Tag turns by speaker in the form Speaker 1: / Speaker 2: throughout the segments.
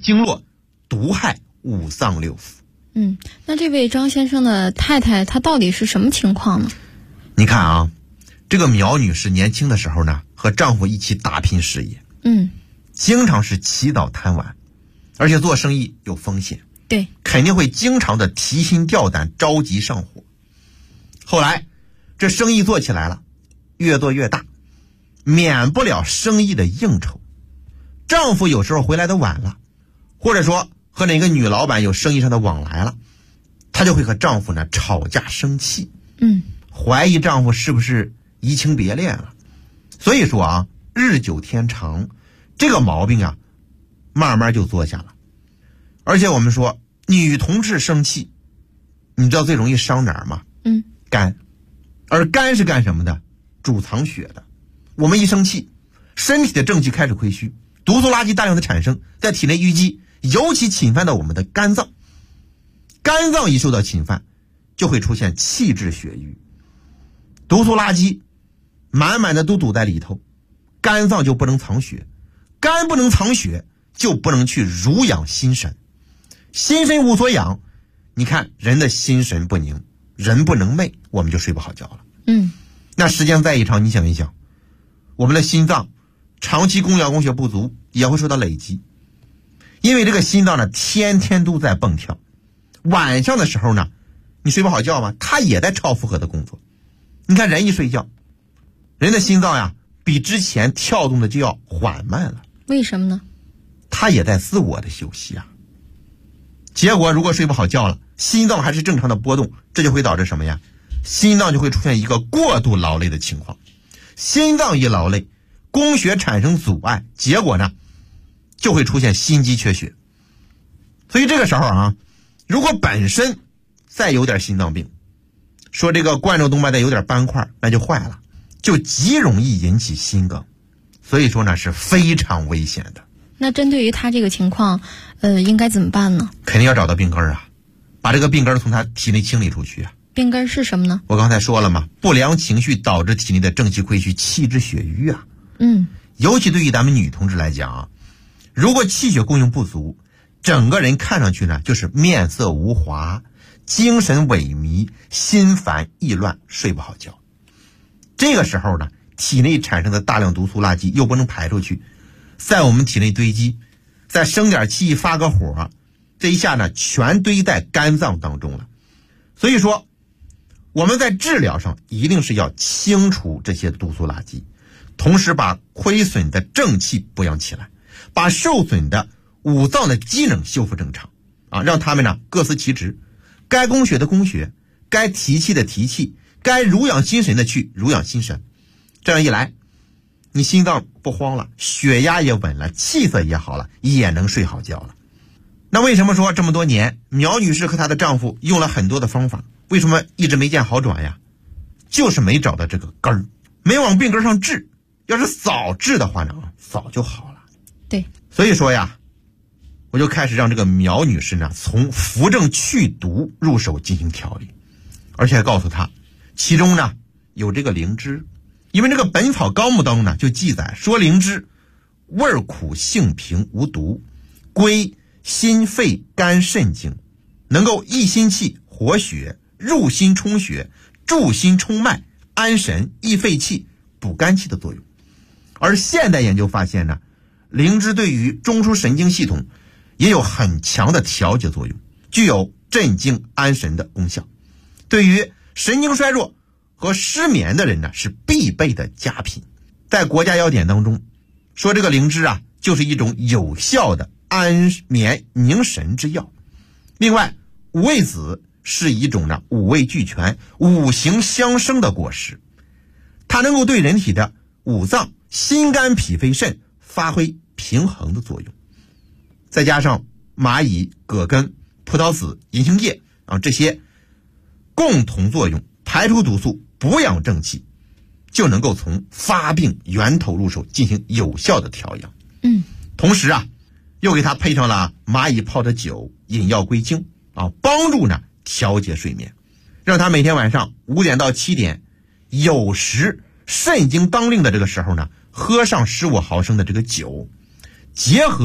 Speaker 1: 经络，毒害五脏六腑。
Speaker 2: 那这位张先生的太太她到底是什么情况呢？
Speaker 1: 你看啊，这个苗女士年轻的时候呢，和丈夫一起打拼事业，经常是起早贪晚，而且做生意有风险，
Speaker 2: 对，
Speaker 1: 肯定会经常的提心吊胆，着急上火。后来这生意做起来了，越做越大，免不了生意的应酬。丈夫有时候回来的晚了，或者说和哪个女老板有生意上的往来了，她就会和丈夫呢吵架生气，怀疑丈夫是不是移情别恋了。所以说啊，日久天长，这个毛病啊慢慢就坐下了。而且我们说女同志生气，你知道最容易伤哪儿吗？肝。而肝是干什么的？主藏血的。我们一生气，身体的正气开始亏虚，毒素垃圾大量的产生，在体内淤积，尤其侵犯到我们的肝脏。肝脏一受到侵犯，就会出现气滞血瘀，毒素垃圾满满的都堵在里头，肝脏就不能藏血，肝不能藏血，就不能去濡养心神，心神无所养，你看人的心神不宁，人不能寐，我们就睡不好觉了。那时间再一长，你想一想，我们的心脏长期供氧供血不足，也会受到累积。因为这个心脏呢，天天都在蹦跳，晚上的时候呢，你睡不好觉吗？它也在超负荷的工作。你看人一睡觉，人的心脏呀，比之前跳动的就要缓慢了。
Speaker 2: 为什么呢？
Speaker 1: 它也在自我的休息啊。结果如果睡不好觉了，心脏还是正常的波动，这就会导致什么呀？心脏就会出现一个过度劳累的情况。心脏一劳累，供血产生阻碍，结果呢就会出现心肌缺血。所以这个时候啊，如果本身再有点心脏病，说这个冠状动脉再有点斑块，那就坏了，就极容易引起心梗。所以说呢，是非常危险的。
Speaker 2: 那针对于他这个情况，应该怎么办呢？
Speaker 1: 肯定要找到病根啊，把这个病根从他体内清理出去啊。
Speaker 2: 病根是什么呢？
Speaker 1: 我刚才说了嘛，不良情绪导致体内的正气亏虚，气滞血瘀啊。尤其对于咱们女同志来讲啊，如果气血供应不足，整个人看上去呢就是面色无华，精神萎靡，心烦意乱，睡不好觉。这个时候呢，体内产生的大量毒素垃圾又不能排出去，在我们体内堆积，再生点气发个火，这一下呢全堆在肝脏当中了。所以说我们在治疗上一定是要清除这些毒素垃圾，同时把亏损的正气补养起来，把受损的五脏的机能修复正常啊，让他们呢各司其职，该供血的供血，该提气的提气，该濡养心神的去濡养心神。这样一来，你心脏不慌了，血压也稳了，气色也好了，也能睡好觉了。那为什么说这么多年苗女士和她的丈夫用了很多的方法，为什么一直没见好转呀？就是没找到这个根儿，没往病根上治。要是早治的话呢，早就好了。
Speaker 2: 对，
Speaker 1: 所以说呀，我就开始让这个苗女士呢从扶正祛毒入手进行调理，而且还告诉她其中呢有这个灵芝。因为这个《本草纲目》当中呢就记载说，灵芝味苦性平无毒，归心肺肝肾经，能够益心气活血，入心充血，助心充脉，安神益肺气，补肝气的作用。而现代研究发现呢，灵芝对于中枢神经系统也有很强的调节作用，具有镇静安神的功效。对于神经衰弱和失眠的人呢，是必备的佳品。在国家药典当中说，这个灵芝啊就是一种有效的安眠宁神之药。另外，五味子是一种呢五味俱全、五行相生的果实，它能够对人体的五脏、心肝脾肺肾发挥平衡的作用。再加上蚂蚁、葛根、葡萄籽、银杏叶啊，这些共同作用，排除毒素，补养正气，就能够从发病源头入手进行有效的调养。同时啊，又给他配上了蚂蚁泡的酒，引药归经啊，帮助呢调节睡眠，让他每天晚上5点到7点，有时肾经当令的这个时候呢，喝上15毫升的这个酒，结合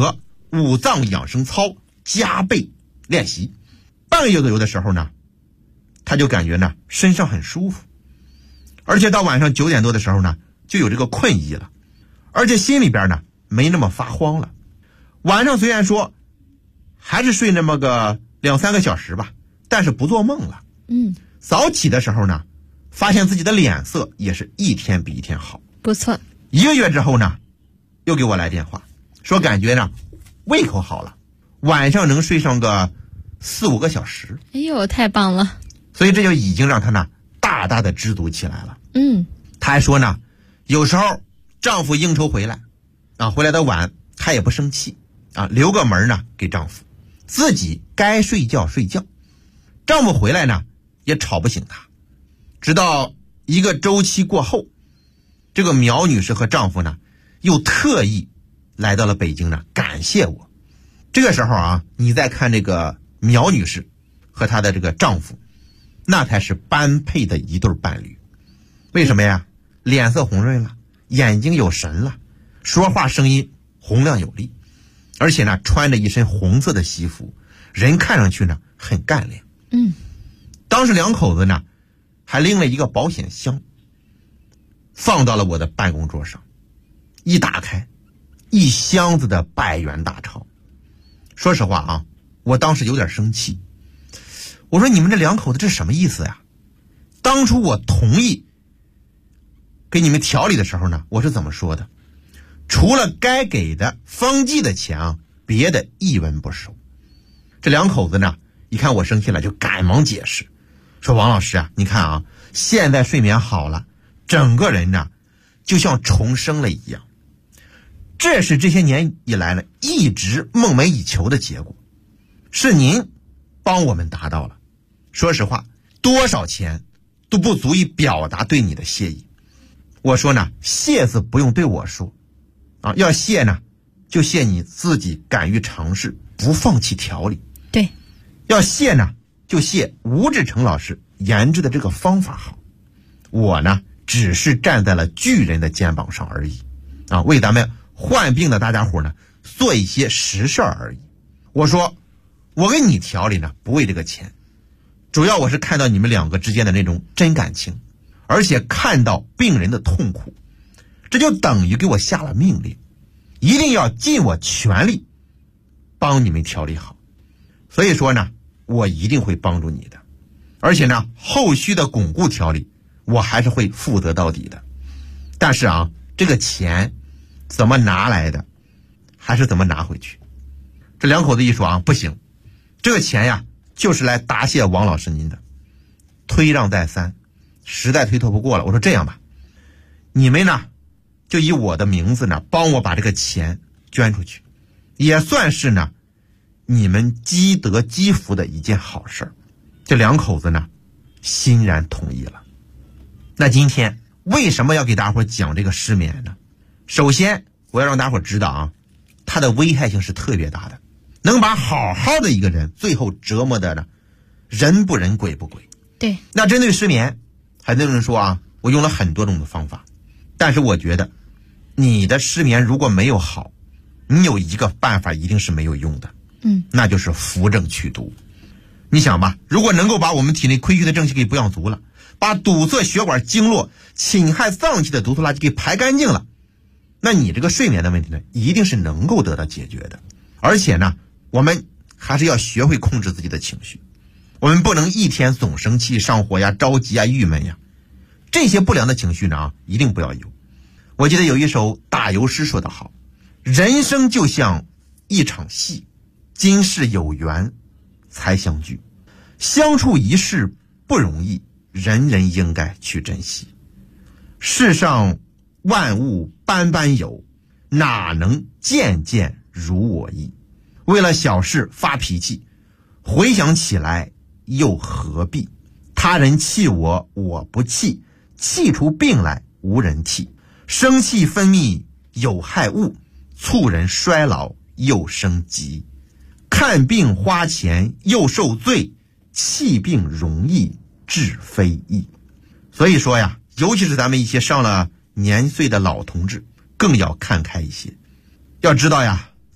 Speaker 1: 五脏养生操加倍练习。半个月左右的时候呢，他就感觉呢身上很舒服，而且到晚上9点多的时候呢就有这个困意了，而且心里边呢没那么发慌了。晚上虽然说还是睡那么个2-3个小时吧，但是不做梦了。早起的时候呢，发现自己的脸色也是一天比一天好。
Speaker 2: 不错。
Speaker 1: 1个月之后呢，又给我来电话，说感觉呢胃口好了，晚上能睡上个4-5个小时。
Speaker 2: 哎呦，太棒了！
Speaker 1: 所以这就已经让他呢大大的知足起来了。他还说呢，有时候丈夫应酬回来啊，回来的晚，他也不生气啊，留个门呢给丈夫，自己该睡觉睡觉。丈夫回来呢也吵不醒他，直到1个周期过后，这个苗女士和丈夫呢又特意来到了北京呢感谢我。这个时候啊，你再看这个苗女士和她的这个丈夫，那才是般配的一对伴侣。为什么呀？脸色红润了，眼睛有神了，说话声音洪亮有力，而且呢穿着一身红色的西服，人看上去呢很干练。当时两口子呢还拎了一个保险箱，放到了我的办公桌上，一打开1箱子的100元大钞。说实话啊，我当时有点生气，我说你们这两口子这是什么意思呀？当初我同意给你们调理的时候呢，我是怎么说的？除了该给的方剂的钱啊，别的一文不收。这两口子呢一看我生气了，就赶忙解释，说王老师啊，你看啊，现在睡眠好了，整个人呢就像重生了一样，这是这些年以来呢一直梦寐以求的结果，是您帮我们达到了。说实话，多少钱都不足以表达对你的谢意。我说呢，谢字不用对我说啊，要谢呢就谢你自己敢于尝试，不放弃调理。
Speaker 2: 对，
Speaker 1: 要谢呢就谢吴志成老师研制的这个方法好，我呢只是站在了巨人的肩膀上而已啊，为咱们患病的大家伙呢做一些实事而已。我说我给你调理呢不为这个钱，主要我是看到你们两个之间的那种真感情，而且看到病人的痛苦，这就等于给我下了命令，一定要尽我全力帮你们调理好。所以说呢，我一定会帮助你的，而且呢后续的巩固调理我还是会负责到底的。但是啊，这个钱怎么拿来的还是怎么拿回去。这两口子一说啊，不行，这个钱呀就是来答谢王老师您的。推让再三，实在推脱不过了，我说这样吧，你们呢就以我的名字呢帮我把这个钱捐出去，也算是呢你们积德积福的一件好事。这两口子呢欣然同意了。那今天为什么要给大伙讲这个失眠呢？首先我要让大伙知道啊，它的危害性是特别大的，能把好好的一个人最后折磨的呢人不人鬼不鬼。
Speaker 2: 对，
Speaker 1: 那针对失眠，很多人说啊，我用了很多种的方法，但是我觉得你的失眠如果没有好，你有一个办法一定是没有用的，那就是扶正祛毒。你想吧，如果能够把我们体内亏虚的正气给补养足了，把堵塞血管经络侵害脏器的毒素垃圾给排干净了，那你这个睡眠的问题呢一定是能够得到解决的。而且呢，我们还是要学会控制自己的情绪，我们不能一天总生气上火呀、着急呀、郁闷呀，这些不良的情绪呢一定不要有。我记得有一首打油诗说得好，人生就像一场戏，今世有缘才相聚，相处一世不容易，人人应该去珍惜。世上万物般般有，哪能件件如我意。为了小事发脾气，回想起来又何必。他人气我，我不气，气出病来无人替。生气分泌有害物，促人衰老又生疾。看病花钱又受罪，气病容易治非易。所以说呀，尤其是咱们一些上了年岁的老同志，更要看开一些。要知道呀，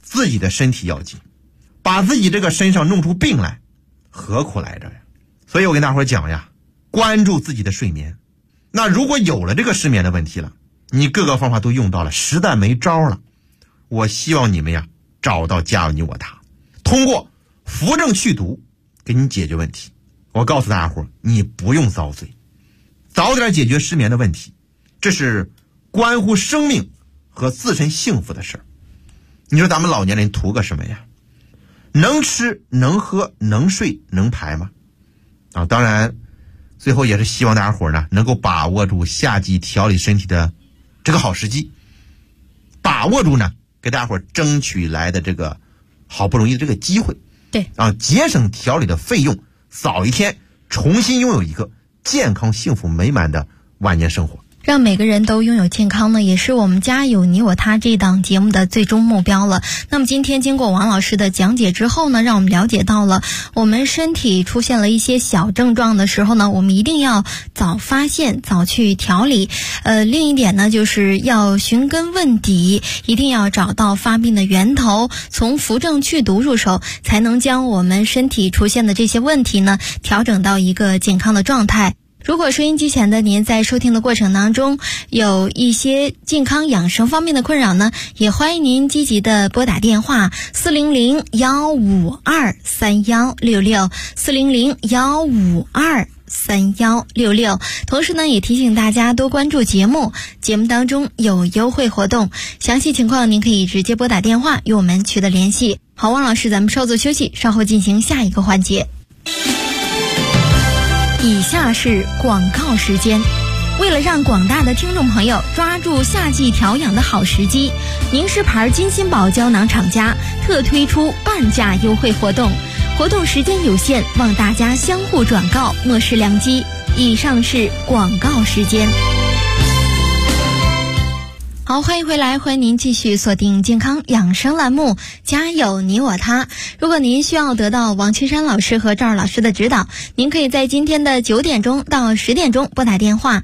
Speaker 1: 自己的身体要紧，把自己这个身上弄出病来，何苦来着呀？所以我跟大伙讲呀，关注自己的睡眠。那如果有了这个失眠的问题了，你各个方法都用到了，实在没招了，我希望你们呀找到家有你我他，通过扶正祛毒给你解决问题。我告诉大家伙，你不用遭罪，早点解决失眠的问题，这是关乎生命和自身幸福的事儿。你说咱们老年人图个什么呀？能吃能喝能睡能排吗？当然最后也是希望大家伙呢能够把握住夏季调理身体的这个好时机，把握住呢给大家伙争取来的这个好不容易的这个机会，
Speaker 2: 对
Speaker 1: 节省调理的费用，早一天重新拥有一个健康幸福美满的晚年生活。
Speaker 2: 让每个人都拥有健康呢，也是我们家有你我他这档节目的最终目标了。那么今天经过王老师的讲解之后呢，让我们了解到了我们身体出现了一些小症状的时候呢，我们一定要早发现，早去调理。另一点呢，就是要寻根问底，一定要找到发病的源头，从扶正祛毒入手，才能将我们身体出现的这些问题呢调整到一个健康的状态。如果收音机前的您在收听的过程当中有一些健康养生方面的困扰呢，也欢迎您积极的拨打电话400-152-3166，400-152-3166。同时呢，也提醒大家多关注节目，节目当中有优惠活动，详细情况您可以直接拨打电话与我们取得联系。好，王老师，咱们稍作休息，稍后进行下一个环节。以下是广告时间。为了让广大的听众朋友抓住夏季调养的好时机，宁氏牌金心宝胶囊厂家特推出半价优惠活动，活动时间有限，望大家相互转告，莫失良机。以上是广告时间。好，欢迎回来，欢迎您继续锁定健康养生栏目，家有你我他。如果您需要得到王青山老师和赵二老师的指导，您可以在今天的9点钟到10点钟拨打电话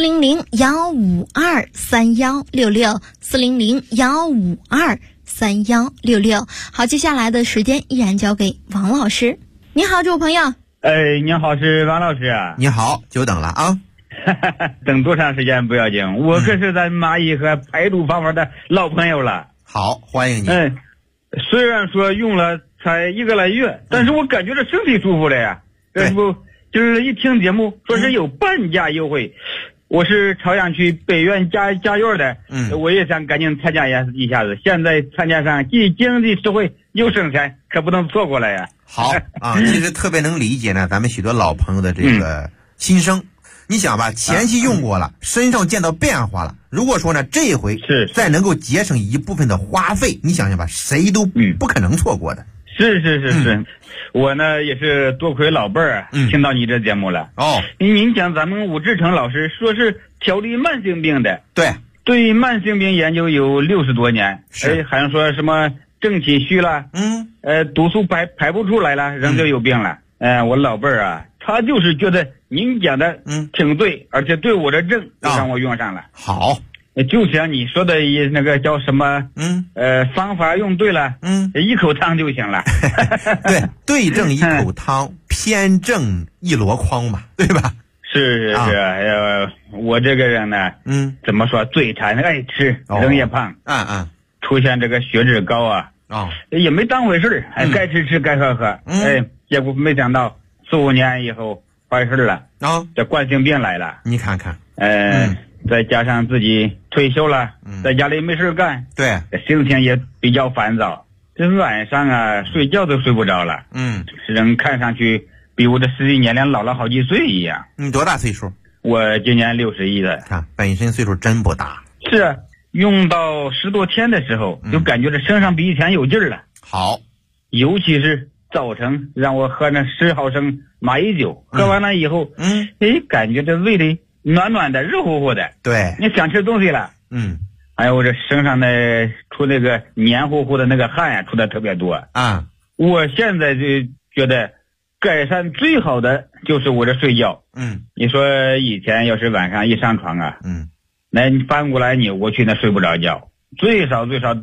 Speaker 2: 400-152-3166，400-152-3166。好，接下来的时间依然交给王老师。你好，这位朋友。
Speaker 3: 你好，是王老师啊。
Speaker 1: 你好，久等了啊。
Speaker 3: 等多长时间不要紧，我可是咱蚂蚁和排毒方法的老朋友了。
Speaker 1: 好，欢迎你。
Speaker 3: 虽然说用了才1个来月，但是我感觉这身体舒服了呀。这不就是一听节目说是有半价优惠，我是朝阳区北苑家院的，我也想赶紧参加一下子。现在参加上既经济实惠又省钱，可不能错过了呀。
Speaker 1: 好其实特别能理解呢咱们许多老朋友的这个心声。你想吧，前期用过了，身上见到变化了，如果说呢这一回
Speaker 3: 是
Speaker 1: 再能够节省一部分的花费，你想想吧，谁都不可能错过的。
Speaker 3: 是，我呢也是多亏老辈儿听到你这节目了。您讲咱们武志成老师说是调理慢性病的，对慢性病研究有60多年，好像说什么正气虚了，毒素排不出来了，人就有病了。我老辈儿啊，他就是觉得您讲的挺对，而且对我的症就让我用上了。
Speaker 1: 好，
Speaker 3: 就像你说的那个叫什么方法用对了，一口汤就行了。
Speaker 1: 对症一口汤，偏正一箩筐嘛，对吧？
Speaker 3: 是，我这个人呢，怎么说，嘴馋爱吃，人也胖，出现这个血脂高啊，也没当回事，该吃该喝，结果没想到4、5年以后坏事了，这冠心病来了。
Speaker 1: 你看看，
Speaker 3: 再加上自己退休了，在家里没事干，心情也比较烦躁，这晚上啊睡觉都睡不着了。人看上去比我的实际年龄老了好几岁一样。
Speaker 1: 你多大岁数？
Speaker 3: 我今年61了。
Speaker 1: 看本身岁数真不大。
Speaker 3: 是啊，用到10多天的时候，就感觉这身上比以前有劲儿了。
Speaker 1: 好，
Speaker 3: 尤其是早晨让我喝那10毫升蚂蚁酒，喝完了以后，感觉这胃里暖暖的，热乎乎的。
Speaker 1: 对，
Speaker 3: 你想吃东西了。还有我这身上的出那个黏糊糊的那个汗呀，出的特别多。我现在就觉得改善最好的就是我这睡觉。你说以前要是晚上一上床啊，那你翻过来扭过去，那睡不着觉，最少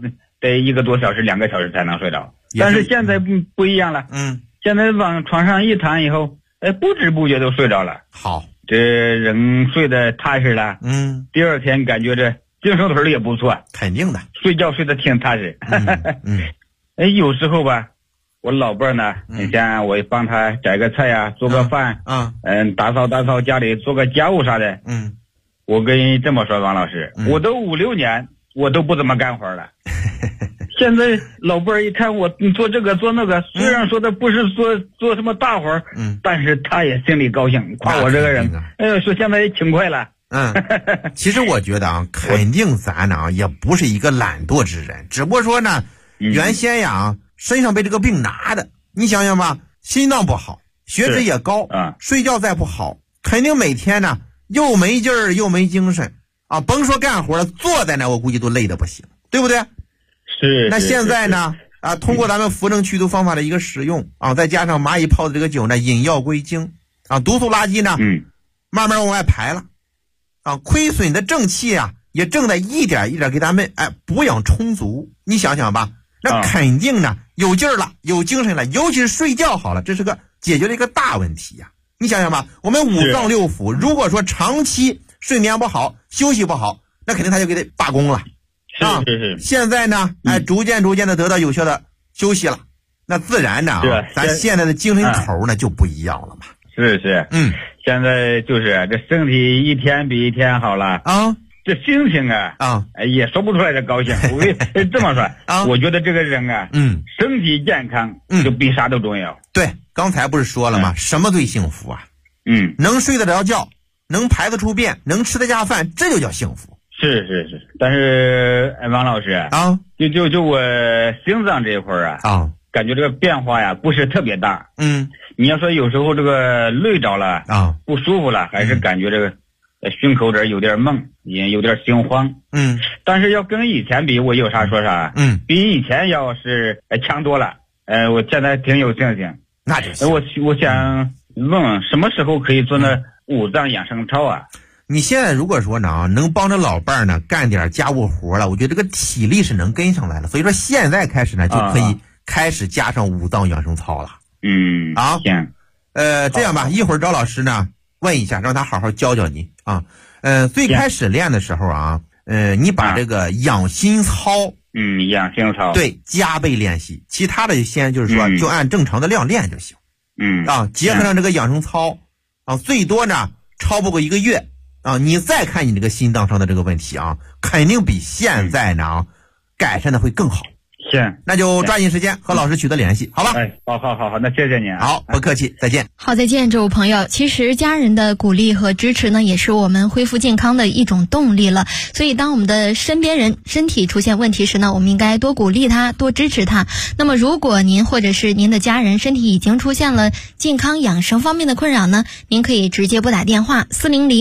Speaker 3: 得1个多小时、2个小时才能睡着。但是现在不一样了，现在往床上一躺以后，不知不觉都睡着了。
Speaker 1: 好，
Speaker 3: 这人睡得踏实了，第二天感觉这精神头也不错，
Speaker 1: 肯定的，
Speaker 3: 睡觉睡得挺踏实。有时候吧，我老伴儿呢，你像我帮他摘个菜呀，做个饭，打扫家里，做个家务啥的，我跟你这么说，王老师，我都5、6年，我都不怎么干活了。现在老伴儿一看我做这个做那个，虽然说的不是做什么大活，但是他也心里高兴，夸我这个人，说现在也勤快了。
Speaker 1: 其实我觉得啊，肯定咱呢也不是一个懒惰之人，只不过说呢，原先呀身上被这个病拿的，你想想吧，心脏不好，血脂也高，睡觉再不好，肯定每天呢又没劲儿又没精神啊，甭说干活了，坐在那我估计都累得不行，对不对？
Speaker 3: 是。
Speaker 1: 那现在呢通过咱们扶正祛毒方法的一个使用啊，再加上蚂蚁泡的这个酒呢，引药归经啊，毒素垃圾呢慢慢往外排了啊，亏损的正气啊也正在一点一点给咱们补养充足。你想想吧，那肯定呢有劲儿了，有精神了，尤其是睡觉好了，这是个解决了一个大问题呀。你想想吧，我们5脏6腑如果说长期睡眠不好，休息不好，那肯定他就给他罢工了。
Speaker 3: 是。
Speaker 1: 现在呢逐渐的得到有效的休息了，那自然呢咱现在的精神头呢就不一样了嘛。
Speaker 3: 是。现在就是这身体一天比一天好了
Speaker 1: 啊，
Speaker 3: 这心情也说不出来的高兴。我这么说我觉得这个人身体健康就比啥都重要。
Speaker 1: 对，刚才不是说了吗？什么最幸福啊？能睡得着觉，能排得出便，能吃得下饭，这就叫幸福。
Speaker 3: 是。但是王老师就我心脏这一块感觉这个变化呀不是特别大。你要说有时候这个累着了不舒服了，还是感觉这个胸口这有点闷，也有点心慌。但是要跟以前比，我有啥说啥。比以前要是强多了。我现在挺有信心。
Speaker 1: 那就行。
Speaker 3: 我想问什么时候可以做那5脏养生操啊？
Speaker 1: 你现在如果说呢能帮着老伴儿呢干点家务活了，我觉得这个体力是能跟上来了，所以说现在开始呢就可以开始加上5脏养生操了。
Speaker 3: 行。
Speaker 1: 这样吧，一会儿找老师呢问一下，让他好好教教你啊。最开始练的时候你把这个养心操
Speaker 3: 养心操
Speaker 1: 对加倍练习，其他的先就是说就按正常的量练就行。结合上这个养生操最多呢超不过1个月你再看你这个心脏上的这个问题肯定比现在呢改善的会更好。
Speaker 3: 行，
Speaker 1: 那就抓紧时间和老师取得联系，好吧？
Speaker 3: 好，那谢谢你。
Speaker 1: 好，不客气，再见。
Speaker 2: 好，再见，这位朋友。其实家人的鼓励和支持呢，也是我们恢复健康的一种动力了。所以，当我们的身边人身体出现问题时呢，我们应该多鼓励他，多支持他。那么，如果您或者是您的家人身体已经出现了健康养生方面的困扰呢，您可以直接拨打电话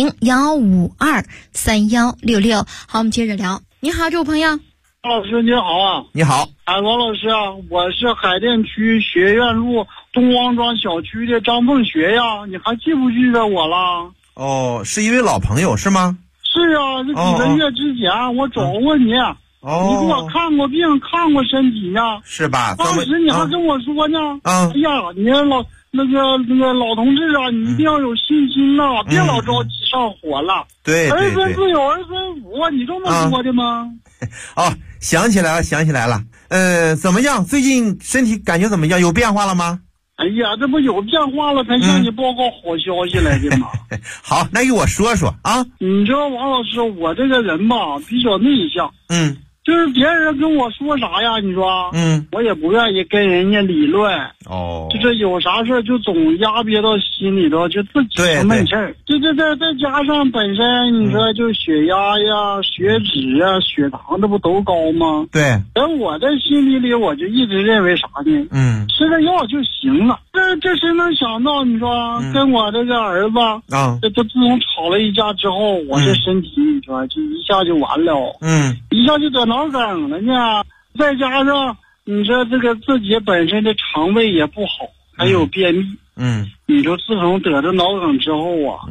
Speaker 2: 400-152-3166。好，我们接着聊。你好，这位朋友。
Speaker 4: 王老师你好啊！
Speaker 1: 你好，
Speaker 4: 王老师我是海淀区学院路东王庄小区的张凤学呀，你还记不记得我了？
Speaker 1: 是一位老朋友是吗？
Speaker 4: 是啊，这几个月之前我找过你，你给我看过病，看过身体呢，
Speaker 1: 是吧？
Speaker 4: 当时你还跟我说呢，哎呀，你那个老同志你一定要有信心呐，别老着急上火了。
Speaker 1: 对，
Speaker 4: 儿孙自有儿孙福，你这么说的吗？
Speaker 1: 想起来了，怎么样？最近身体感觉怎么样？有变化了吗？
Speaker 4: 哎呀，这不有变化了才向你报告好消息来的吗？
Speaker 1: 好，那给我说说啊。
Speaker 4: 你知道王老师，我这个人吧比较内向，就是别人跟我说啥呀，你说，我也不愿意跟人家理论，就是有啥事就总压憋到心里头，就自己闷气儿。这再加上本身你说就血压呀、血脂呀、血糖这不都高吗？
Speaker 1: 对。
Speaker 4: 而我在心里我就一直认为啥呢？吃个药就行了。这谁能想到你说跟我这个儿子这都自从吵了一架之后，我这身体你说就一下就完了，一下就得脑梗了呢，再加上你说这个自己本身的肠胃也不好，还有便秘，你说自从得这脑梗之后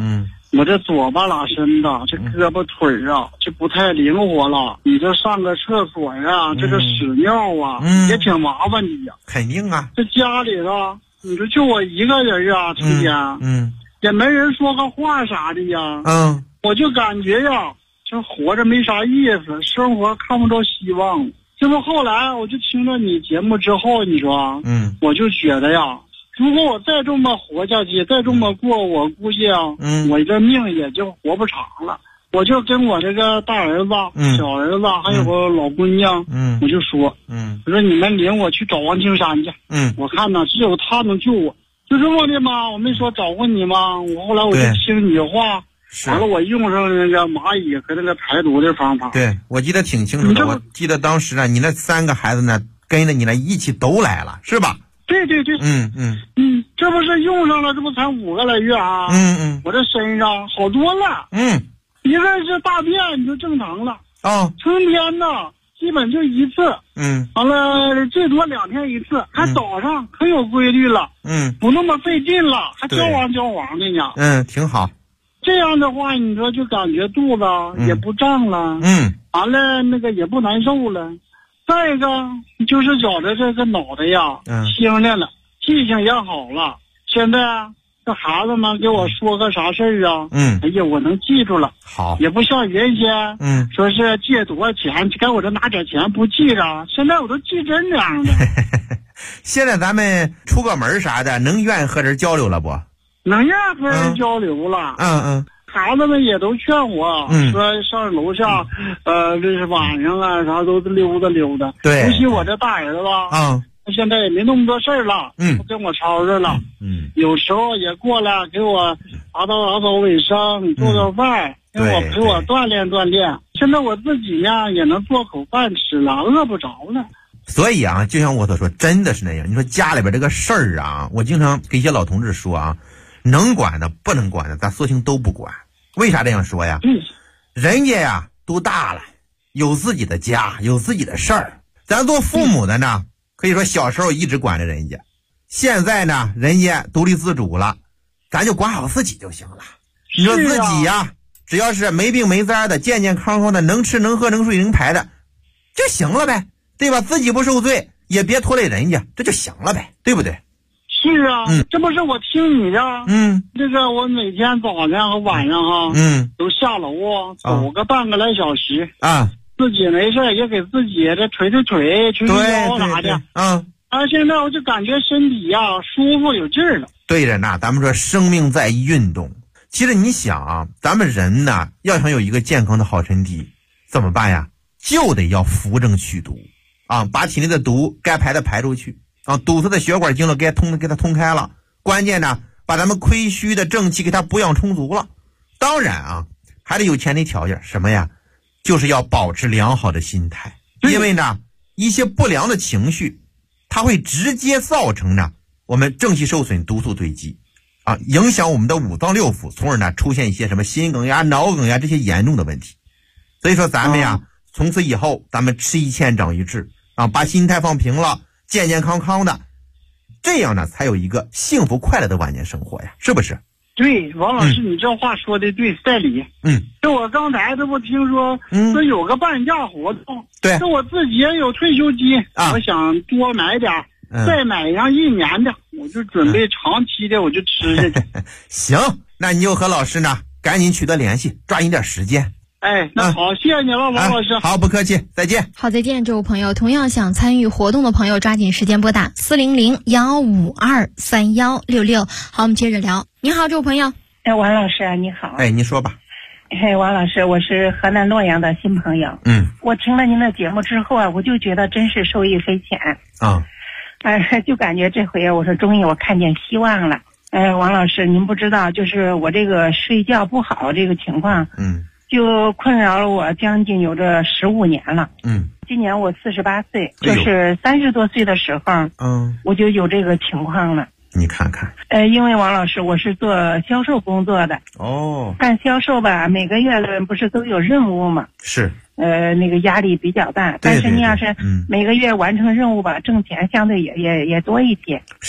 Speaker 4: 我这左半拉身子，这胳膊腿啊，这不太灵活了。你这上个厕所呀，这个屎尿啊，也挺麻烦的呀。
Speaker 1: 肯定啊，
Speaker 4: 这家里头，你说就我一个人啊，成天，也没人说个话啥的呀。我就感觉呀，这活着没啥意思，生活看不着希望。这不后来我就听了你节目之后，你说，我就觉得呀。如果我再这么活下去，再这么过，我估计啊，我这命也就活不长了。我就跟我这个大儿子、小儿子，还有个老姑娘，我就说，我说你们领我去找王青山去，我看呢，只有他能救我，就这么的嘛。我没说找过你吗？我后来我就听你的话，完了我用上那个蚂蚁和那个排毒的方法。
Speaker 1: 对，我记得挺清楚的。我记得当时呢，你那3个孩子呢，跟着你呢一起都来了，是吧？
Speaker 4: 对，这不是用上了，这不才5个来月啊，我这身上好多了，一个是大便就正常了，成天呢基本就一次，完了最多2天一次，还早上可有规律了，不那么费劲了，还焦黄的呢，
Speaker 1: 挺好。
Speaker 4: 这样的话，你说就感觉肚子也不胀了，完了那个也不难受了。再一个就是觉得这个脑袋呀，清亮了，记性也好了。现在这孩子们给我说个啥事儿啊，哎呀，我能记住了。
Speaker 1: 好，
Speaker 4: 也不像原先，说是借多少钱，给我这拿点钱不记着，现在我都记真这样的。
Speaker 1: 现在咱们出个门啥的，能愿意和人交流了不？
Speaker 4: 能愿意和人交流了。孩子们也都劝我，说上楼下，这是晚上啊，啥都溜达溜达。
Speaker 1: 对，
Speaker 4: 尤其我这大儿子，他现在也没那么多事儿了，不跟我吵吵了。有时候也过来给我打扫卫生，做做饭，陪我锻炼锻炼。现在我自己呢也能做口饭吃了，饿不着了。
Speaker 1: 所以啊，就像我所说，真的是那样。你说家里边这个事儿啊，我经常给一些老同志说啊。能管的不能管的咱索性都不管。为啥这样说呀？人家呀都大了，有自己的家，有自己的事儿。咱做父母的呢，可以说小时候一直管着人家，现在呢人家独立自主了，咱就管好自己就行了。你说自己呀，只要是没病没灾的，健健康康的，能吃能喝能睡能排的就行了呗，对吧？自己不受罪，也别拖累人家，这就行了呗，对不对？
Speaker 4: 是啊，这不是我听你的，这个我每天早上和晚上都下楼走个半个来小时自己没事也给自己这捶捶腿、捶捶腰啥的，现在我就感觉身体呀舒服有劲儿了。
Speaker 1: 对着呢，咱们说生命在运动，其实你想啊，咱们人呢要想有一个健康的好身体，怎么办呀？就得要扶正祛毒把体内的毒该排的排出去。堵塞的血管经络给它通开了，关键呢，把咱们亏虚的正气给它补养充足了。当然还得有前提条件，什么呀？就是要保持良好的心态，因为呢，一些不良的情绪，它会直接造成呢我们正气受损、毒素堆积影响我们的五脏六腑，从而呢出现一些什么心梗呀、脑梗呀这些严重的问题。所以说咱们呀，从此以后咱们吃一堑长一智把心态放平了。健健康康的，这样呢才有一个幸福快乐的晚年生活呀，是不是？
Speaker 4: 对，王老师，你这话说的对，在理。这我刚才这不听说说有个半价活动，
Speaker 1: 对，
Speaker 4: 这我自己也有退休金我想多买点，再买上1年的，我就准备长期的我就吃下去。
Speaker 1: 行，那你就和老师呢赶紧取得联系，抓紧点时间。
Speaker 4: 那好，谢谢你了，王老师。
Speaker 1: 好，不客气，再见。
Speaker 2: 好，再见，这位朋友。同样想参与活动的朋友，抓紧时间拨打400-152-3166。好，我们接着聊。你好，这位朋友。
Speaker 5: 王老师你好。
Speaker 1: 你说吧。
Speaker 5: 王老师，我是河南洛阳的新朋友。我听了您的节目之后我就觉得真是受益匪浅就感觉这回我说终于我看见希望了。王老师，您不知道，就是我这个睡觉不好这个情况，就困扰了我将近有这15年了。今年我48岁，就是30多岁的时候，我就有这个情况了。
Speaker 1: 你看看。
Speaker 5: 因为王老师，我是做销售工作的。干销售吧，每个月不是都有任务嘛？
Speaker 1: 是。
Speaker 5: 那个压力比较大，但是你要是每个月完成任务吧，挣钱相对也多一些。
Speaker 1: 是。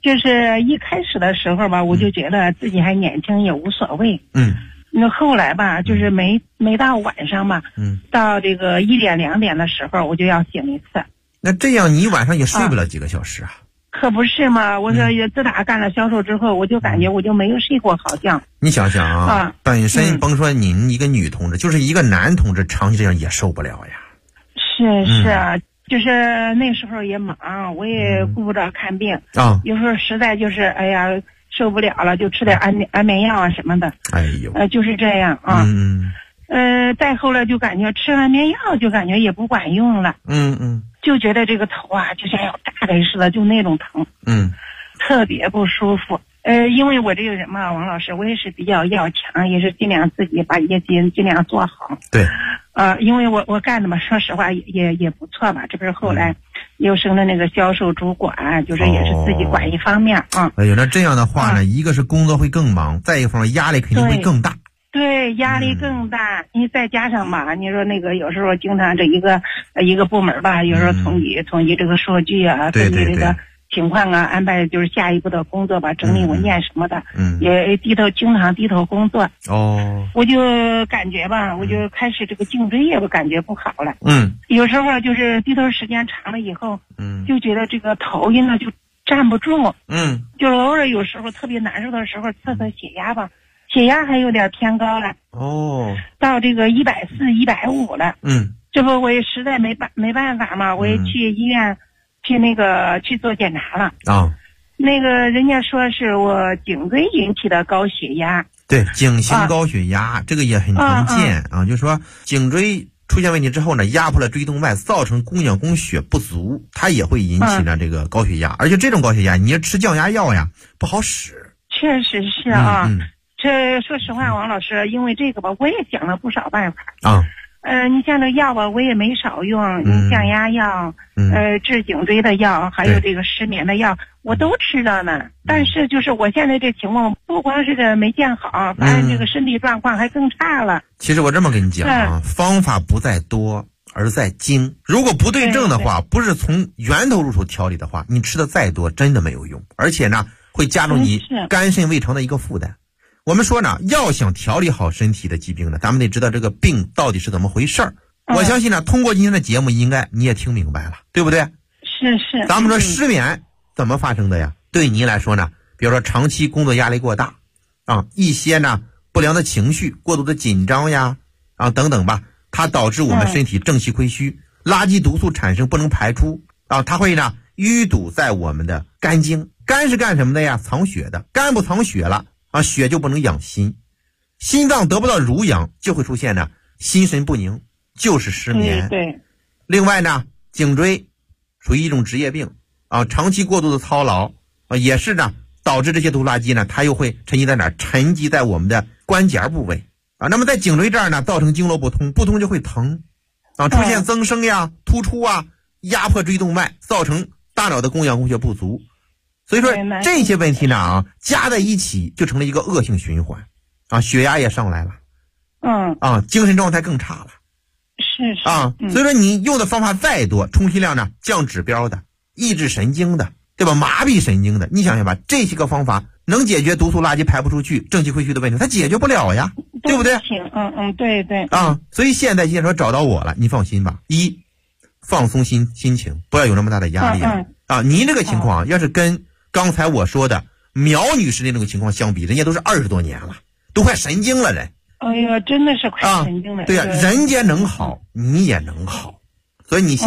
Speaker 5: 就是一开始的时候吧，我就觉得自己还年轻也无所谓。那后来吧，就是没到晚上吧，到这个1点2点的时候，我就要醒一次。
Speaker 1: 那这样你晚上也睡不了几个小时啊？
Speaker 5: 可不是嘛！我说自打干了销售之后，我就感觉我就没有睡过好觉。
Speaker 1: 你想想啊，本身甭说您一个女同志，就是一个男同志，长期这样也受不了呀。
Speaker 5: 是啊。就是那时候也忙，我也顾不着看病啊。有时候实在就是哎呀受不了了，就吃点安眠药啊什么的。
Speaker 1: 哎呦，
Speaker 5: 就是这样啊。再后来就感觉吃安眠药就感觉也不管用了。就觉得这个头啊就像要炸开似的，就那种疼。特别不舒服。因为我这个人嘛，王老师，我也是比较要强，也是尽量自己把业绩尽量做好。
Speaker 1: 对。
Speaker 5: 因为我干的嘛，说实话也不错吧。这不是后来又升了那个销售主管，就是也是自己管一方面啊。
Speaker 1: 哎呦，那这样的话呢，一个是工作会更忙，再一个方面压力肯定会更大。
Speaker 5: 对，压力更大。你再加上吧，你说那个有时候经常这一个部门吧，有时候统计这个数据啊，统计这个情况啊，安排就是下一步的工作吧，整理文件什么的，也经常低头工作。我就感觉吧，我就开始这个颈椎也感觉不好了。有时候就是低头时间长了以后，就觉得这个头晕呢就站不住。就偶尔有时候特别难受的时候测血压吧，血压还有点偏高了。到这个140、150了。这不我也实在没办法嘛，我也去医院。去做检查了那个人家说是我颈椎引起的高血压。
Speaker 1: 对，颈型高血压，这个也很常见就是说颈椎出现问题之后呢，压迫了椎动脉，造成供氧供血不足，它也会引起呢这个高血压。而且这种高血压，你要吃降压药呀，不好使。
Speaker 5: 确实是啊。这说实话，王老师，因为这个吧，我也想了不少办法你像这药吧，我也没少用，降压药，治颈椎的药，还有这个失眠的药，我都吃了呢。但是就是我现在这情况，不光是这没见好，反正这个身体状况还更差了。
Speaker 1: 其实我这么跟你讲方法不在多，而在精。如果不对症的话，不是从源头入手调理的话，你吃的再多真的没有用，而且呢，会加重你肝肾胃肠的一个负担。我们说呢，要想调理好身体的疾病呢，咱们得知道这个病到底是怎么回事儿。我相信呢，通过今天的节目，应该你也听明白了，对不对？
Speaker 5: 是。
Speaker 1: 咱们说失眠怎么发生的呀？对你来说呢，比如说长期工作压力过大一些呢不良的情绪、过度的紧张呀等等吧，它导致我们身体正气亏虚，垃圾毒素产生不能排出它会呢淤堵在我们的肝经。肝是干什么的呀？藏血的。肝不藏血了血就不能养心，心脏得不到濡养，就会出现呢心神不宁，就是失眠。
Speaker 5: 对。
Speaker 1: 另外呢，颈椎属于一种职业病长期过度的操劳也是呢导致这些毒垃圾呢，它又会沉积在哪儿？沉积在我们的关节部位那么在颈椎这儿呢，造成经络不通就会疼出现增生呀、突出压迫椎动脉，造成大脑的供氧供血不足。所以说这些问题呢加在一起就成了一个恶性循环血压也上来了精神状态更差了。
Speaker 5: 是
Speaker 1: 所以说你用的方法再多，充其量呢降指标的、抑制神经的，对吧？麻痹神经的，你想想吧，这些个方法能解决毒素垃圾排不出去、正气亏虚的问题，它解决不了呀，对不对？
Speaker 5: 对
Speaker 1: 所以现在既然说找到我了，你放心吧，放松心情，不要有那么大的压力了您这个情况要是跟刚才我说的苗女士那种情况相比，人家都是20多年了，都快神经了人。
Speaker 5: 哎呀，真的是快神经了。
Speaker 1: 对呀，人家能好，你也能好，所以你